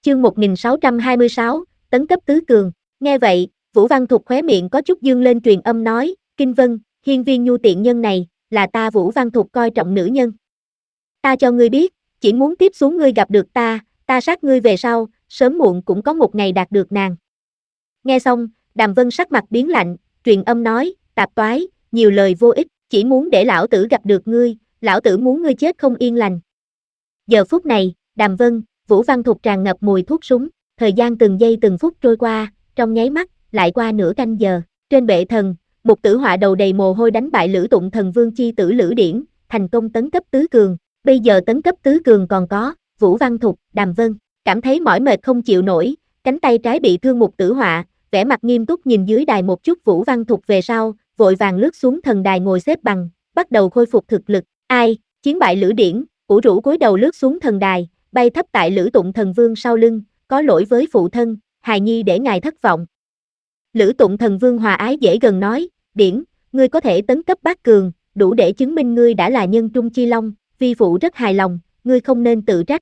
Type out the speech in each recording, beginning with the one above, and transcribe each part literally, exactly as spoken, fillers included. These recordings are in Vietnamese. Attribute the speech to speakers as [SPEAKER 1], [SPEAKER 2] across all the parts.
[SPEAKER 1] chương một nghìn sáu trăm hai mươi sáu, tấn cấp tứ cường. Nghe vậy, Vũ Văn Thục khóe miệng có chút dương lên truyền âm nói, Kinh Vân, Hiên Viên Nhu tiện nhân này, là ta Vũ Văn Thục coi trọng nữ nhân. Ta cho ngươi biết, chỉ muốn tiếp xuống ngươi gặp được ta, ta sát ngươi về sau, sớm muộn cũng có một ngày đạt được nàng. Nghe xong, Đàm Vân sắc mặt biến lạnh, truyền âm nói, tạp toái, nhiều lời vô ích, chỉ muốn để lão tử gặp được ngươi, lão tử muốn ngươi chết không yên lành. Giờ phút này, Đàm Vân, Vũ Văn Thục tràn ngập mùi thuốc súng, thời gian từng giây từng phút trôi qua, trong nháy mắt, lại qua nửa canh giờ. Trên bệ thần, một tử họa đầu đầy mồ hôi đánh bại Lữ Tụng Thần Vương chi tử Lữ Điển, thành công tấn cấp tứ cường. Bây giờ tấn cấp tứ cường còn có Vũ Văn Thục, Đàm Vân, cảm thấy mỏi mệt không chịu nổi, cánh tay trái bị thương một tử họa, vẻ mặt nghiêm túc nhìn dưới đài một chút Vũ Văn Thục về sau, vội vàng lướt xuống thần đài ngồi xếp bằng, bắt đầu khôi phục thực lực. Ai, chiến bại Lữ Điển, ủ rũ cúi đầu lướt xuống thần đài, bay thấp tại Lữ Tụng Thần Vương sau lưng, có lỗi với phụ thân, hài nhi để ngài thất vọng. Lữ Tụng Thần Vương hòa ái dễ gần nói, Điển, ngươi có thể tấn cấp bát cường, đủ để chứng minh ngươi đã là nhân trung chi long, vi phụ rất hài lòng, ngươi không nên tự trách.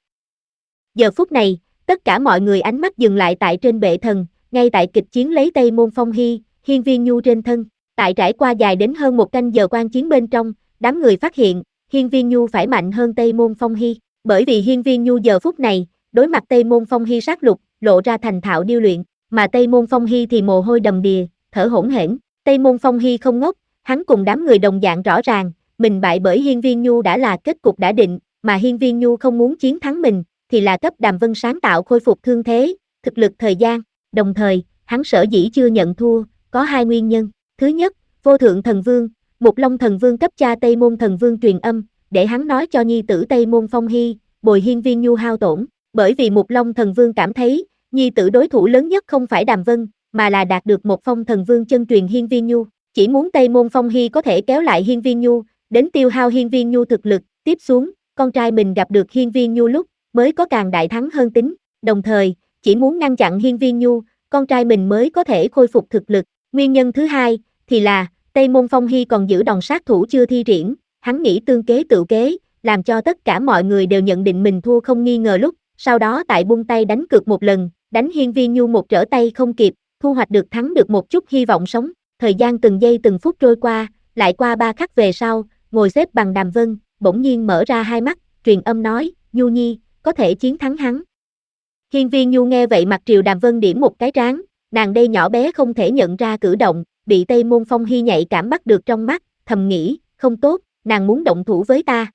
[SPEAKER 1] Giờ phút này, tất cả mọi người ánh mắt dừng lại tại trên bệ thần, ngay tại kịch chiến lấy Tây Môn Phong Hy, Hiên Viên Nhu trên thân. Tại trải qua dài đến hơn một canh giờ quan chiến bên trong, đám người phát hiện, Hiên Viên Nhu phải mạnh hơn Tây Môn Phong Hy, bởi vì Hiên Viên Nhu giờ phút này, đối mặt Tây Môn Phong Hy sát lục, lộ ra thành thạo điêu luyện, mà Tây Môn Phong Hy thì mồ hôi đầm đìa, thở hổn hển. Tây Môn Phong Hy không ngốc, hắn cùng đám người đồng dạng rõ ràng, mình bại bởi Hiên Viên Nhu đã là kết cục đã định, mà Hiên Viên Nhu không muốn chiến thắng mình, thì là cấp Đàm Vân sáng tạo khôi phục thương thế, thực lực thời gian. Đồng thời, hắn sở dĩ chưa nhận thua, có hai nguyên nhân. Thứ nhất, Vô Thượng Thần Vương, Mục Long Thần Vương cấp cha Tây Môn Thần Vương truyền âm, để hắn nói cho nhi tử Tây Môn Phong Hy, bồi Hiên Viên Nhu hao tổn, bởi vì Mục Long Thần Vương cảm thấy, nhi tử đối thủ lớn nhất không phải Đàm Vân, mà là đạt được một Phong Thần Vương chân truyền Hiên Viên Nhu, chỉ muốn Tây Môn Phong Hy có thể kéo lại Hiên Viên Nhu, đến tiêu hao Hiên Viên Nhu thực lực, tiếp xuống, con trai mình gặp được Hiên Viên Nhu lúc, mới có càng đại thắng hơn tính, đồng thời, chỉ muốn ngăn chặn Hiên Viên Nhu, con trai mình mới có thể khôi phục thực lực. Nguyên nhân thứ hai, thì là, Tây Môn Phong Hy còn giữ đòn sát thủ chưa thi triển, hắn nghĩ tương kế tự kế, làm cho tất cả mọi người đều nhận định mình thua không nghi ngờ lúc, sau đó tại buông tay đánh cược một lần, đánh Hiên Viên Nhu một trở tay không kịp, thu hoạch được thắng được một chút hy vọng sống. Thời gian từng giây từng phút trôi qua, lại qua ba khắc về sau, ngồi xếp bằng Đàm Vân, bỗng nhiên mở ra hai mắt, truyền âm nói, Nhu Nhi, có thể chiến thắng hắn. Hiên Viên Nhu nghe vậy mặt triều Đàm Vân điểm một cái trán, nàng đây nhỏ bé không thể nhận ra cử động, bị Tây Môn Phong Hy nhạy cảm bắt được trong mắt, thầm nghĩ, không tốt, nàng muốn động thủ với ta.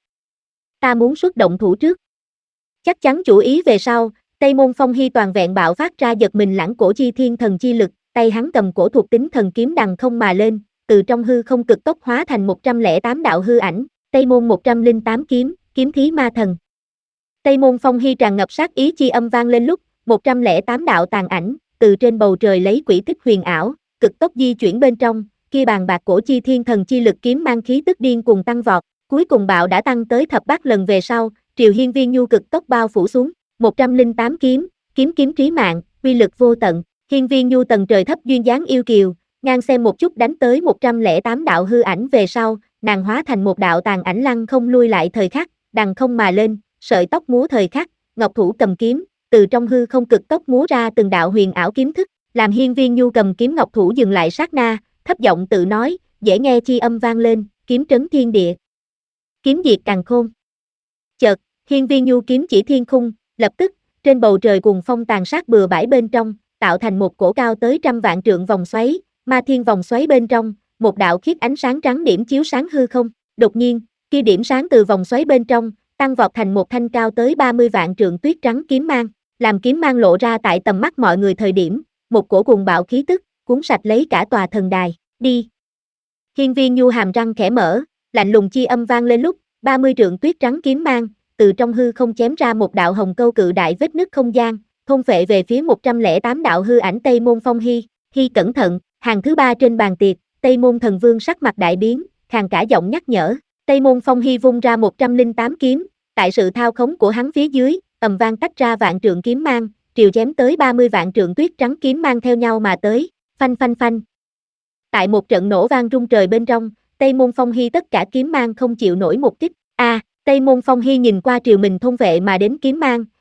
[SPEAKER 1] Ta muốn xuất động thủ trước. Chắc chắn chủ ý về sau, Tây Môn Phong Hy toàn vẹn bạo phát ra giật mình lãng cổ chi thiên thần chi lực, tay hắn cầm cổ thuộc tính thần kiếm đằng không mà lên, từ trong hư không cực tốc hóa thành một trăm lẻ tám đạo hư ảnh, Tây Môn một trăm lẻ tám kiếm, kiếm thí ma thần. Tây Môn Phong Hy tràn ngập sát ý chi âm vang lên lúc, một trăm lẻ tám đạo tàn ảnh, từ trên bầu trời lấy quỹ tích huyền ảo, cực tốc di chuyển bên trong, kia bàn bạc cổ chi thiên thần chi lực kiếm mang khí tức điên cuồng tăng vọt, cuối cùng bạo đã tăng tới thập bát lần về sau, triều Hiên Viên Nhu cực tốc bao phủ xuống, một trăm lẻ tám kiếm, kiếm kiếm trí mạng, uy lực vô tận. Hiên Viên Nhu tầng trời thấp duyên dáng yêu kiều, ngang xem một chút đánh tới một trăm lẻ tám đạo hư ảnh về sau, nàng hóa thành một đạo tàn ảnh lăng không lui lại thời khắc, đằng không mà lên, sợi tóc múa thời khắc, ngọc thủ cầm kiếm, từ trong hư không cực tốc múa ra từng đạo huyền ảo kiếm thức, làm Hiên Viên Nhu cầm kiếm ngọc thủ dừng lại sát na, thấp giọng tự nói, dễ nghe chi âm vang lên, kiếm trấn thiên địa, kiếm diệt càn khôn. Chợt, Hiên Viên Nhu kiếm chỉ thiên khung, lập tức, trên bầu trời cuồng phong tàn sát bừa bãi bên trong, tạo thành một cổ cao tới trăm vạn trượng vòng xoáy, ma thiên vòng xoáy bên trong, một đạo khiết ánh sáng trắng điểm chiếu sáng hư không, đột nhiên, kia điểm sáng từ vòng xoáy bên trong, tăng vọt thành một thanh cao tới ba mươi vạn trượng tuyết trắng kiếm mang, làm kiếm mang lộ ra tại tầm mắt mọi người thời điểm, một cổ cuồng bạo khí tức, cuốn sạch lấy cả tòa thần đài, đi. Hiên Viên Nhu hàm răng khẽ mở, lạnh lùng chi âm vang lên lúc, ba mươi trượng tuyết trắng kiếm mang, từ trong hư không chém ra một đạo hồng câu cự đại vết nứt không gian, thôn phệ về phía một trăm lẻ tám đạo hư ảnh Tây Môn Phong Hy. Hy cẩn thận, hàng thứ ba trên bàn tiệc, Tây Môn Thần Vương sắc mặt đại biến, khàn cả giọng nhắc nhở. Tây Môn Phong Hy vung ra một trăm lẻ tám kiếm, tại sự thao khống của hắn phía dưới, ầm vang tách ra vạn trượng kiếm mang, triều chém tới ba mươi vạn trượng tuyết trắng kiếm mang theo nhau mà tới, phanh phanh phanh. Tại một trận nổ vang rung trời bên trong, Tây Môn Phong Hy tất cả kiếm mang không chịu nổi một kích. A, à, Tây Môn Phong Hy nhìn qua triều mình thôn vệ mà đến kiếm mang,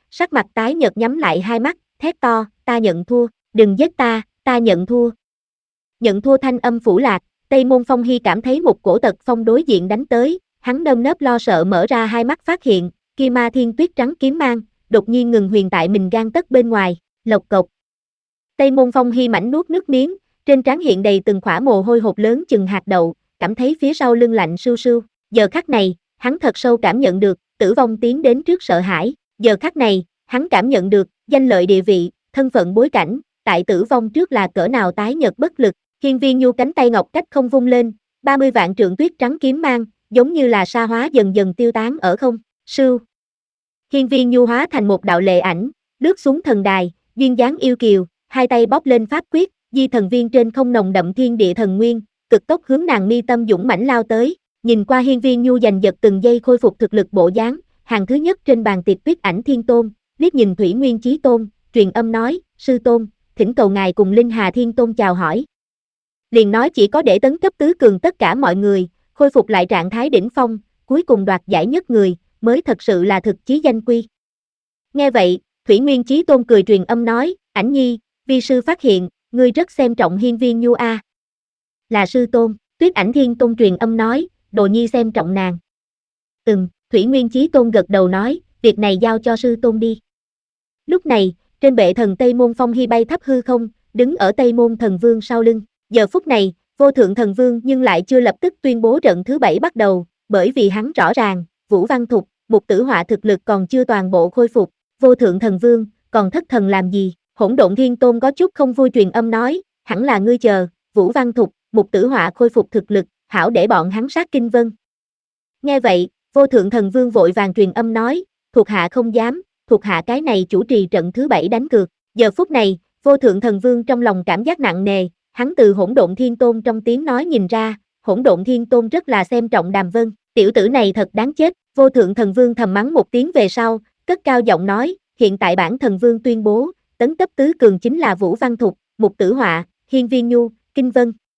[SPEAKER 1] sắc mặt tái nhợt nhắm lại hai mắt, thét to, ta nhận thua, đừng giết ta, ta nhận thua. Nhận thua thanh âm phủ lạc, Tây Môn Phong Hi cảm thấy một cổ tật phong đối diện đánh tới, hắn nơm nớp lo sợ mở ra hai mắt phát hiện, kia ma thiên tuyết trắng kiếm mang, đột nhiên ngừng huyền tại mình gan tấc bên ngoài, lộc cộc. Tây Môn Phong Hi mảnh nuốt nước miếng, trên trán hiện đầy từng khỏa mồ hôi hột lớn chừng hạt đậu, cảm thấy phía sau lưng lạnh sưu sưu. Giờ khắc này, hắn thật sâu cảm nhận được, tử vong tiến đến trước sợ hãi. Giờ khắc này, hắn cảm nhận được, danh lợi địa vị, thân phận bối cảnh, tại tử vong trước là cỡ nào tái nhợt bất lực. Hiên Viên Nhu cánh tay ngọc cách không vung lên, ba mươi vạn trượng tuyết trắng kiếm mang, giống như là sa hóa dần dần tiêu tán ở không, sưu. Hiên Viên Nhu hóa thành một đạo lệ ảnh, lướt xuống thần đài, duyên dáng yêu kiều, hai tay bóp lên pháp quyết, di thần viên trên không nồng đậm thiên địa thần nguyên, cực tốc hướng nàng mi tâm dũng mãnh lao tới. Nhìn qua Hiên Viên Nhu giành giật từng giây khôi phục thực lực bộ dáng, hàng thứ nhất trên bàn tiệc tuyết ảnh thiên tôn, liếc nhìn Thủy Nguyên Chí Tôn, truyền âm nói, sư tôn, thỉnh cầu ngài cùng Linh Hà Thiên Tôn chào hỏi. Liền nói chỉ có để tấn cấp tứ cường tất cả mọi người, khôi phục lại trạng thái đỉnh phong, cuối cùng đoạt giải nhất người, mới thật sự là thực chí danh quy. Nghe vậy, Thủy Nguyên Chí Tôn cười truyền âm nói, ảnh nhi, vi sư phát hiện, ngươi rất xem trọng Hiên Viên Nhu a. Là sư tôn, Tuyết Ảnh Thiên Tôn truyền âm nói, đồ nhi xem trọng nàng. Ừm, Thủy Nguyên Chí Tôn gật đầu nói, việc này giao cho sư tôn đi. Lúc này, trên bệ thần Tây Môn Phong Hi bay thấp hư không, đứng ở Tây Môn Thần Vương sau lưng. Giờ phút này, Vô Thượng Thần Vương nhưng lại chưa lập tức tuyên bố trận thứ bảy bắt đầu, bởi vì hắn rõ ràng, Vũ Văn Thục, Mục Tử Họa thực lực còn chưa toàn bộ khôi phục. Vô Thượng Thần Vương, còn thất thần làm gì? Hỗn Độn Thiên Tôn có chút không vui truyền âm nói, hẳn là ngươi chờ, Vũ Văn Thục, Mục Tử Họa khôi phục thực lực, hảo để bọn hắn sát Kinh Vân. Nghe vậy, Vô Thượng Thần Vương vội vàng truyền âm nói, thuộc hạ không dám, thuộc hạ cái này chủ trì trận thứ bảy đánh cược. Giờ phút này, Vô Thượng Thần Vương trong lòng cảm giác nặng nề, hắn từ Hỗn Độn Thiên Tôn trong tiếng nói nhìn ra, Hỗn Độn Thiên Tôn rất là xem trọng Đàm Vân, tiểu tử này thật đáng chết. Vô Thượng Thần Vương thầm mắng một tiếng về sau, cất cao giọng nói, hiện tại bản Thần Vương tuyên bố, tấn cấp tứ cường chính là Vũ Văn Thục, Mục Tử Họa, Hiên Viên Nhu, Kinh Vân.